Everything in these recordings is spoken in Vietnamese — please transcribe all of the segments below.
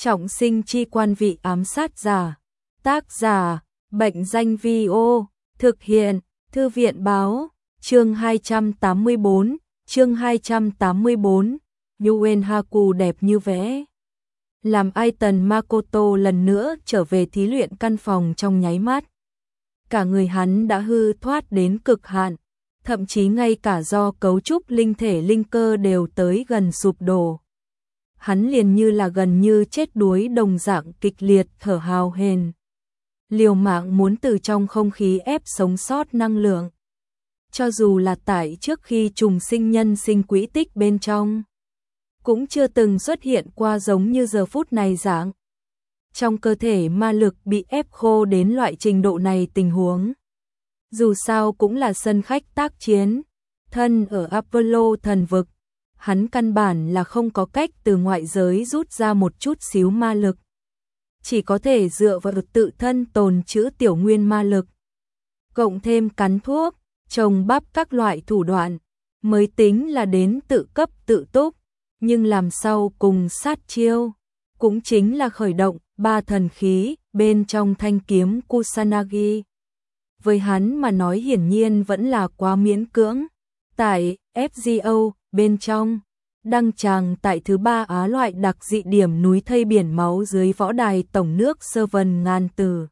Trọng sinh chi quan vị ám sát giả. Tác giả, Bệnh danh Vi-ô, thực hiện, Thư viện báo, chương 284, chương 284, Yuen Haku đẹp như vẽ. Làm Aiton Makoto lần nữa trở về thí luyện căn phòng trong nháy mắt. Cả người hắn đã hư thoát đến cực hạn, thậm chí ngay cả do cấu trúc linh thể linh cơ đều tới gần sụp đổ. Hắn liền như là gần như chết đuối đồng dạng kịch liệt thở hào hển, liều mạng muốn từ trong không khí ép sống sót năng lượng. Cho dù là tại trước khi trùng sinh nhân sinh quỹ tích bên trong, cũng chưa từng xuất hiện qua giống như giờ phút này dạng. Trong cơ thể ma lực bị ép khô đến loại trình độ này tình huống. Dù sao cũng là sân khách tác chiến, thân ở Apollo thần vực, hắn căn bản là không có cách từ ngoại giới rút ra một chút xíu ma lực. Chỉ có thể dựa vào tự thân tồn trữ tiểu nguyên ma lực. Cộng thêm cắn thuốc, trồng bắp các loại thủ đoạn, mới tính là đến tự cấp tự túc. Nhưng làm sau cùng sát chiêu, cũng chính là khởi động 3 thần khí bên trong thanh kiếm Kusanagi. Với hắn mà nói hiển nhiên vẫn là quá miễn cưỡng. Tại FGO bên trong, đăng tràng tại thứ 3 Á loại đặc dị điểm núi thây biển máu dưới võ đài tổng nước Sơ Vân ngàn tử.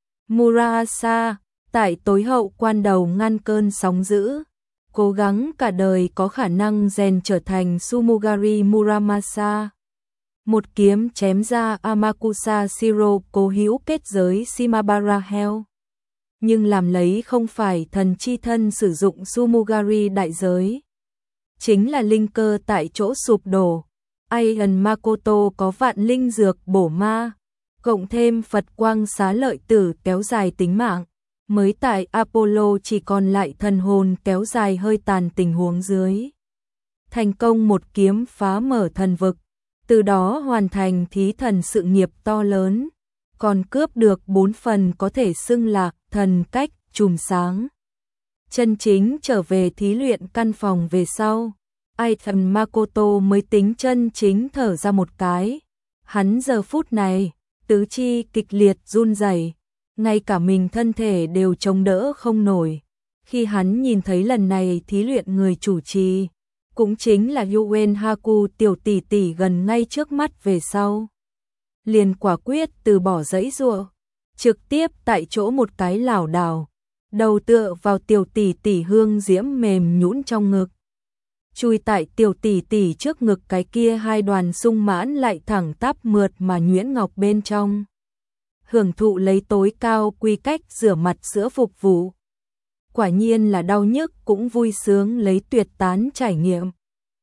Murasa, tại tối hậu quan đầu ngăn cơn sóng dữ, cố gắng cả đời có khả năng rèn trở thành Sumugari Muramasa. Một kiếm chém ra Amakusa Shiro cố hữu kết giới Shimabara Hell. Nhưng làm lấy không phải thần chi thân sử dụng Sumugari đại giới. Chính là linh cơ tại chỗ sụp đổ. Aiton Makoto có vạn linh dược bổ ma, cộng thêm Phật quang xá lợi tử kéo dài tính mạng. Mới tại Apollo chỉ còn lại thần hồn kéo dài hơi tàn tình huống dưới. Thành công một kiếm phá mở thần vực, từ đó hoàn thành thí thần sự nghiệp to lớn, còn cướp được 4 phần có thể xưng là thần cách chùm sáng. Chân chính trở về thí luyện căn phòng về sau, Aiton Makoto mới tính chân chính thở ra một cái. Hắn giờ phút này, tứ chi kịch liệt run rẩy, ngay cả mình thân thể đều chống đỡ không nổi. Khi hắn nhìn thấy lần này thí luyện người chủ trì, cũng chính là Yuen Haku tiểu tỷ tỷ gần ngay trước mắt về sau, liền quả quyết từ bỏ giãy giụa, trực tiếp tại chỗ một cái lảo đảo, đầu tựa vào tiểu tỷ tỷ hương diễm mềm nhũn trong ngực. Chui tại tiểu tỷ tỷ trước ngực cái kia hai đoàn sung mãn lại thẳng tắp mượt mà nhuyễn ngọc bên trong. Hưởng thụ lấy tối cao quy cách rửa mặt sữa phục vụ. Quả nhiên là đau nhức cũng vui sướng lấy tuyệt tán trải nghiệm.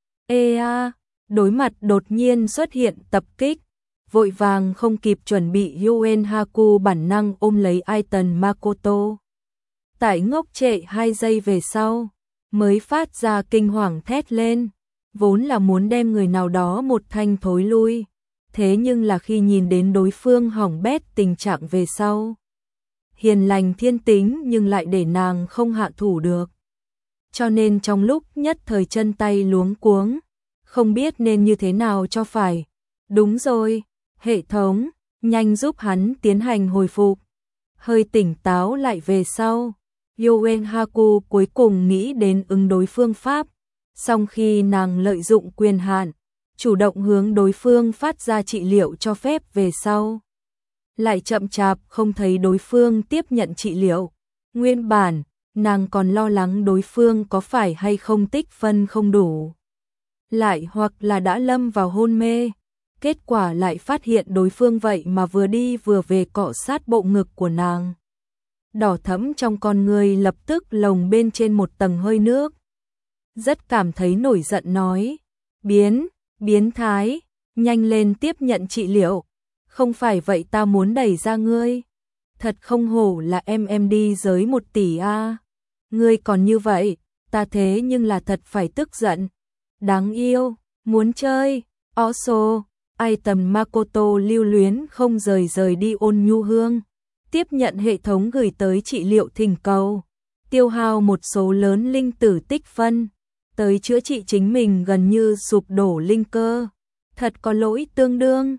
Đối mặt đột nhiên xuất hiện tập kích, vội vàng không kịp chuẩn bị Yuen Haku bản năng ôm lấy Aiton Makoto. Tại ngốc trệ 2 giây về sau, mới phát ra kinh hoàng thét lên, vốn là muốn đem người nào đó một thanh thối lui. Thế nhưng là khi nhìn đến đối phương hỏng bét tình trạng về sau, hiền lành thiên tính nhưng lại để nàng không hạ thủ được. Cho nên trong lúc nhất thời chân tay luống cuống, không biết nên như thế nào cho phải. Đúng rồi, hệ thống, nhanh giúp hắn tiến hành hồi phục. Hơi tỉnh táo lại về sau, Yuen Haku cuối cùng nghĩ đến ứng đối phương pháp. Song khi nàng lợi dụng quyền hạn, chủ động hướng đối phương phát ra trị liệu cho phép về sau, lại chậm chạp không thấy đối phương tiếp nhận trị liệu. Nguyên bản, nàng còn lo lắng đối phương có phải hay không tích phân không đủ, lại hoặc là đã lâm vào hôn mê. Kết quả lại phát hiện đối phương vậy mà vừa đi vừa về cọ sát bộ ngực của nàng. Đỏ thẫm trong con người lập tức lồng bên trên một tầng hơi nước. Rất cảm thấy nổi giận nói, biến thái, nhanh lên tiếp nhận trị liệu, không phải vậy ta muốn đẩy ra ngươi. Thật không hổ là em đi giới 1 tỷ a. Ngươi còn như vậy, ta thế nhưng là thật phải tức giận. Đáng yêu, muốn chơi, also, Aiton Makoto lưu luyến không rời đi ôn nhu hương, tiếp nhận hệ thống gửi tới trị liệu thỉnh cầu, tiêu hao một số lớn linh tử tích phân, tới chữa trị chính mình gần như sụp đổ linh cơ. Thật có lỗi tương đương.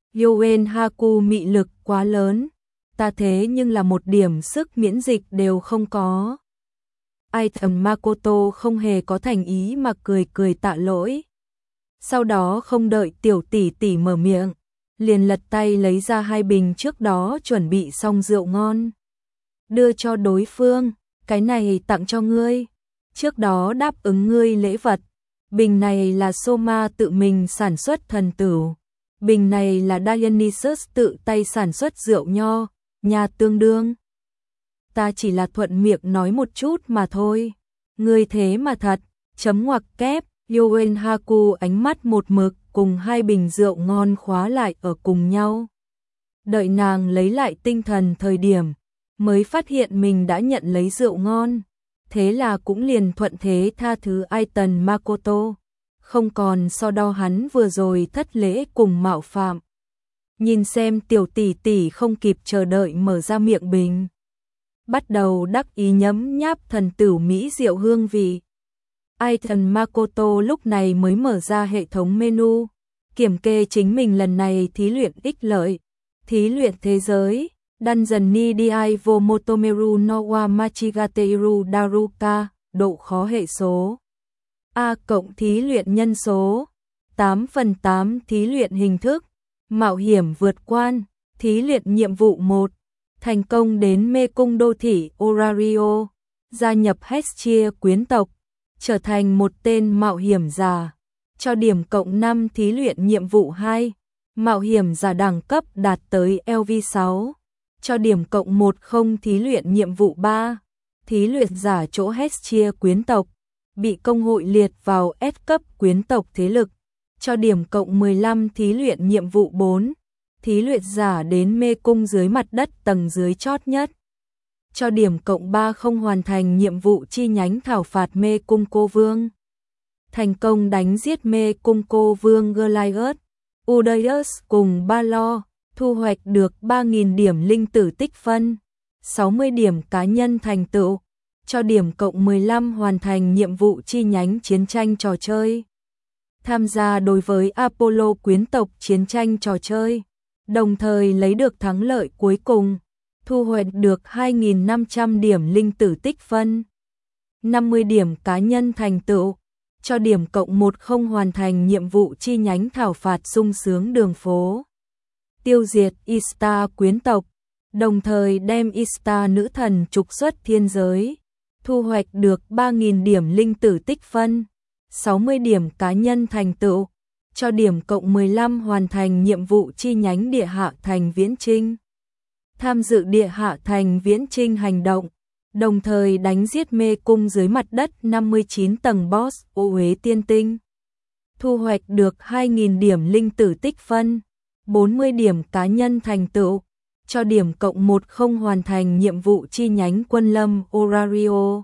Yoen Haku mị lực quá lớn, ta thế nhưng là một điểm sức miễn dịch đều không có. Aiton Makoto không hề có thành ý mà cười cười tạ lỗi. Sau đó không đợi tiểu tỷ tỷ mở miệng, liền lật tay lấy ra 2 bình trước đó chuẩn bị xong rượu ngon. Đưa cho đối phương, cái này tặng cho ngươi. Trước đó đáp ứng ngươi lễ vật. Bình này là Soma tự mình sản xuất thần tửu. Bình này là Dionysus tự tay sản xuất rượu nho, nhà tương đương. Ta chỉ là thuận miệng nói một chút mà thôi. Ngươi thế mà thật, chấm ngoặc kép, Yoen Haku ánh mắt một mực cùng 2 bình rượu ngon khóa lại ở cùng nhau. Đợi nàng lấy lại tinh thần thời điểm, mới phát hiện mình đã nhận lấy rượu ngon. Thế là cũng liền thuận thế tha thứ Aiton Makoto, không còn so đo hắn vừa rồi thất lễ cùng mạo phạm. Nhìn xem tiểu tỷ tỷ không kịp chờ đợi mở ra miệng bình, bắt đầu đắc ý nhấm nháp thần tửu mỹ rượu hương vị. Aiton Makoto lúc này mới mở ra hệ thống menu, kiểm kê chính mình lần này thí luyện ích lợi. Thí luyện thế giới, Dungeon ni Dai wo Motomeru no wa Machigateiru Daruka, độ khó hệ số A cộng thí luyện nhân số 8/8 thí luyện hình thức, mạo hiểm vượt quan, thí luyện nhiệm vụ 1, thành công đến mê cung đô thị Orario, gia nhập Hestia quyến tộc, trở thành một tên mạo hiểm giả, cho điểm cộng 5 thí luyện nhiệm vụ 2, mạo hiểm giả đẳng cấp đạt tới LV6, cho điểm cộng 10 thí luyện nhiệm vụ 3, thí luyện giả chỗ Hestia quyến tộc, bị công hội liệt vào S cấp quyến tộc thế lực, cho điểm cộng 15 thí luyện nhiệm vụ 4, thí luyện giả đến mê cung dưới mặt đất tầng dưới chót nhất, cho điểm cộng 3 không hoàn thành nhiệm vụ chi nhánh thảo phạt mê cung cô vương. Thành công đánh giết mê cung cô vương Goliath, Udaius cùng Ba Lo, thu hoạch được 3.000 điểm linh tử tích phân, 60 điểm cá nhân thành tựu, cho điểm cộng 15 hoàn thành nhiệm vụ chi nhánh chiến tranh trò chơi. Tham gia đối với Apollo quyến tộc chiến tranh trò chơi, đồng thời lấy được thắng lợi cuối cùng, thu hoạch được 2.500 điểm linh tử tích phân, 50 điểm cá nhân thành tựu, cho điểm cộng 10 hoàn thành nhiệm vụ chi nhánh thảo phạt sung sướng đường phố. Tiêu diệt Ishtar quyến tộc, đồng thời đem Ishtar nữ thần trục xuất thiên giới, thu hoạch được 3.000 điểm linh tử tích phân, 60 điểm cá nhân thành tựu, cho điểm cộng 15 hoàn thành nhiệm vụ chi nhánh địa hạ thành viễn trinh. Tham dự địa hạ thành viễn trinh hành động, đồng thời đánh giết mê cung dưới mặt đất 59 tầng boss ô uế tiên tinh. Thu hoạch được 2.000 điểm linh tử tích phân, 40 điểm cá nhân thành tựu, cho điểm cộng 10 hoàn thành nhiệm vụ chi nhánh quân lâm Orario.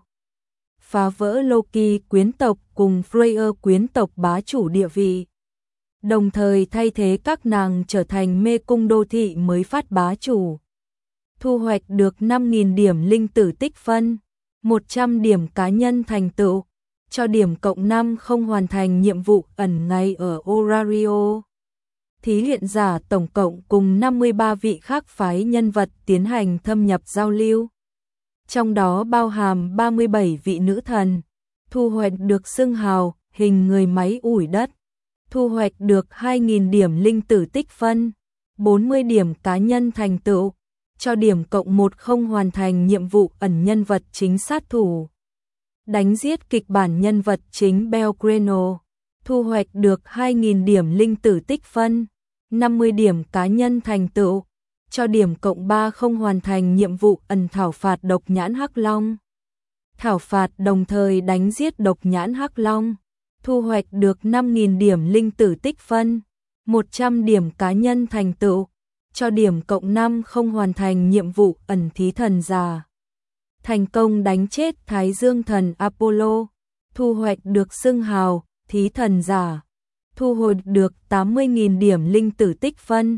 Phá vỡ Loki quyến tộc cùng Freyr quyến tộc bá chủ địa vị, đồng thời thay thế các nàng trở thành mê cung đô thị mới phát bá chủ. Thu hoạch được 5.000 điểm linh tử tích phân, 100 điểm cá nhân thành tựu, cho điểm cộng 5 không hoàn thành nhiệm vụ ẩn ngay ở Orario. Thí luyện giả tổng cộng cùng 53 vị khác phái nhân vật tiến hành thâm nhập giao lưu. Trong đó bao hàm 37 vị nữ thần, thu hoạch được xưng hào hình người máy ủi đất, thu hoạch được 2.000 điểm linh tử tích phân, 40 điểm cá nhân thành tựu, cho điểm cộng 10 hoàn thành nhiệm vụ ẩn nhân vật chính sát thủ. Đánh giết kịch bản nhân vật chính Belgrano, thu hoạch được 2.000 điểm linh tử tích phân, 50 điểm cá nhân thành tựu, cho điểm cộng 3 không hoàn thành nhiệm vụ ẩn thảo phạt độc nhãn hắc long. Thảo phạt đồng thời đánh giết độc nhãn hắc long, thu hoạch được 5.000 điểm linh tử tích phân, 100 điểm cá nhân thành tựu, cho điểm cộng 5 không hoàn thành nhiệm vụ ẩn thí thần già. Thành công đánh chết Thái Dương thần Apollo, thu hoạch được xưng hào thí thần giả, thu hồi được 80.000 điểm linh tử tích phân,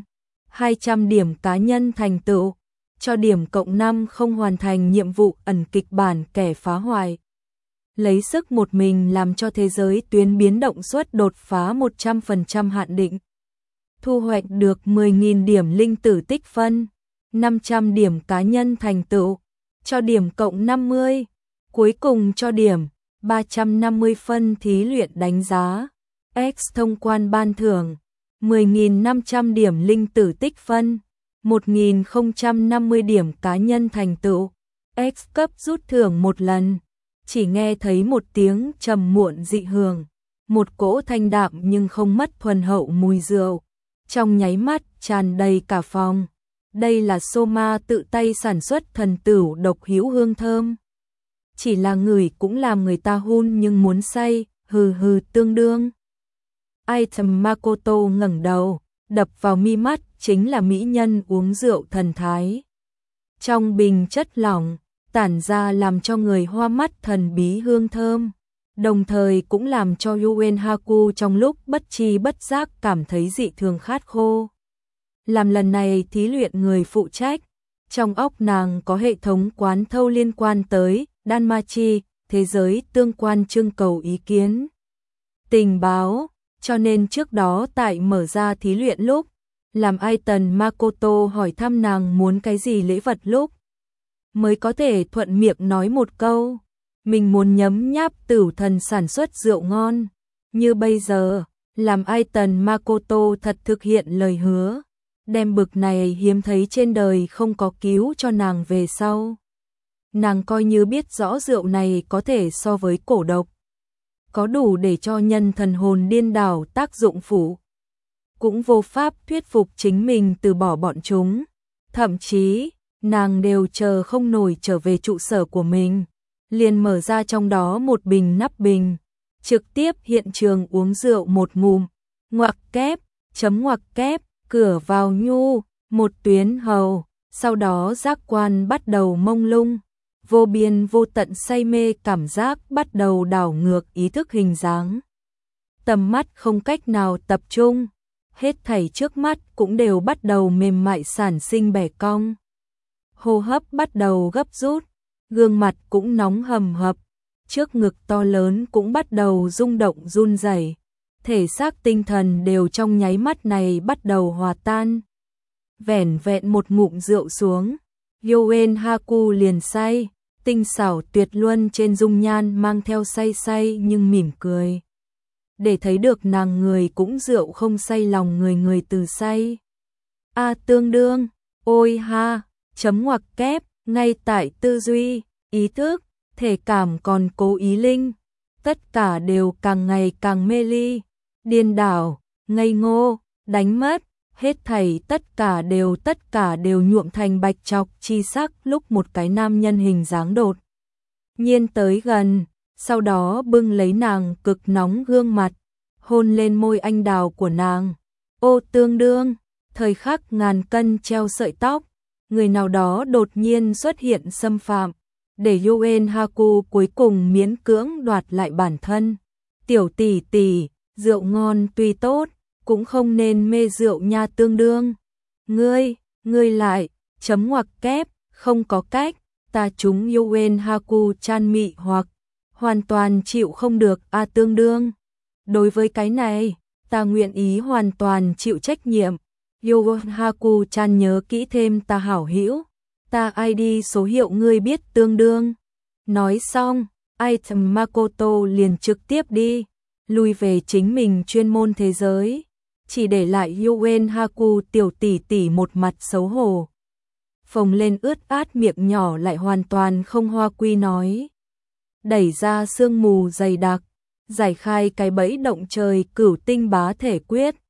200 điểm cá nhân thành tựu, cho điểm cộng 5 không hoàn thành nhiệm vụ ẩn kịch bản kẻ phá hoại. Lấy sức một mình làm cho thế giới tuyến biến động suất đột phá 100% hạn định. thu hoạch được 10.000 điểm linh tử tích phân, 500 điểm cá nhân thành tựu, cho điểm cộng 50, cuối cùng cho điểm 350 phân thí luyện đánh giá. X thông quan ban thưởng 10.500 điểm linh tử tích phân, 1.050 điểm cá nhân thành tựu. X cấp rút thưởng một lần, chỉ nghe thấy một tiếng trầm muộn dị hưởng, một cỗ thanh đạm nhưng không mất thuần hậu mùi rượu, trong nháy mắt tràn đầy cả phòng. Đây là Soma tự tay sản xuất thần tửu độc hữu hương thơm. Chỉ là ngửi cũng làm người ta hun nhưng muốn say, hừ hừ tương đương. Item Makoto ngẩng đầu, đập vào mi mắt chính là mỹ nhân uống rượu thần thái. Trong bình chất lỏng, tản ra làm cho người hoa mắt thần bí hương thơm, đồng thời cũng làm cho Yuen Haku trong lúc bất tri bất giác cảm thấy dị thường khát khô. Làm lần này thí luyện người phụ trách, trong óc nàng có hệ thống quán thâu liên quan tới Danmachi, thế giới tương quan trưng cầu ý kiến, tình báo, cho nên trước đó tại mở ra thí luyện lúc, làm Aiton Makoto hỏi thăm nàng muốn cái gì lễ vật lúc, mới có thể thuận miệng nói một câu, mình muốn nhấm nháp Tửu Thần sản xuất rượu ngon. Như bây giờ, làm Aiton Makoto thật thực hiện lời hứa, đem bực này hiếm thấy trên đời không có cứu cho nàng về sau. Nàng coi như biết rõ rượu này có thể so với cổ độc, có đủ để cho nhân thần hồn điên đảo tác dụng phụ, cũng vô pháp thuyết phục chính mình từ bỏ bọn chúng. Thậm chí, nàng đều chờ không nổi trở về trụ sở của mình, liền mở ra trong đó một bình nắp bình, trực tiếp hiện trường uống rượu một ngụm, ngoặc kép, chấm ngoặc kép, cửa vào nhu, một tuyến hầu, sau đó giác quan bắt đầu mông lung, vô biên vô tận say mê cảm giác bắt đầu đảo ngược ý thức hình dáng. Tầm mắt không cách nào tập trung, hết thảy trước mắt cũng đều bắt đầu mềm mại sản sinh bẻ cong. Hô hấp bắt đầu gấp rút, gương mặt cũng nóng hầm hập, trước ngực to lớn cũng bắt đầu rung động run rẩy, thể xác tinh thần đều trong nháy mắt này bắt đầu hòa tan. Vẻn vẹn một ngụm rượu xuống, Yuen Haku liền say, tinh xảo tuyệt luân trên dung nhan mang theo say say nhưng mỉm cười. Để thấy được nàng người cũng rượu không say lòng người người từ say. A tương đương, ôi ha, chấm ngoặc kép, ngay tại tư duy, ý thức, thể cảm còn cố ý linh, tất cả đều càng ngày càng mê ly, điên đảo, ngây ngô, đánh mất, hết thảy tất cả đều nhuộm thành bạch trọc chi sắc lúc một cái nam nhân hình dáng đột nhiên tới gần, sau đó bưng lấy nàng cực nóng gương mặt, hôn lên môi anh đào của nàng. Ô tương đương, thời khắc ngàn cân treo sợi tóc, người nào đó đột nhiên xuất hiện xâm phạm, để Yuen Haku cuối cùng miễn cưỡng đoạt lại bản thân. Tiểu tỷ tỷ, rượu ngon tuy tốt, cũng không nên mê rượu nha tương đương. Ngươi lại, chấm ngoặc kép, không có cách, ta chúng Yuen Haku chan mị hoặc, hoàn toàn chịu không được a tương đương. Đối với cái này, ta nguyện ý hoàn toàn chịu trách nhiệm. Yuen Haku chan nhớ kỹ thêm ta hảo hữu, ta ID số hiệu ngươi biết tương đương. Nói xong, Item Makoto liền trực tiếp đi, lui về chính mình chuyên môn thế giới, chỉ để lại Yuen Haku tiểu tỷ tỷ một mặt xấu hổ. Phồng lên ướt át miệng nhỏ lại hoàn toàn không hoa quy nói. Đẩy ra sương mù dày đặc, giải khai cái bẫy động trời cửu tinh bá thể quyết.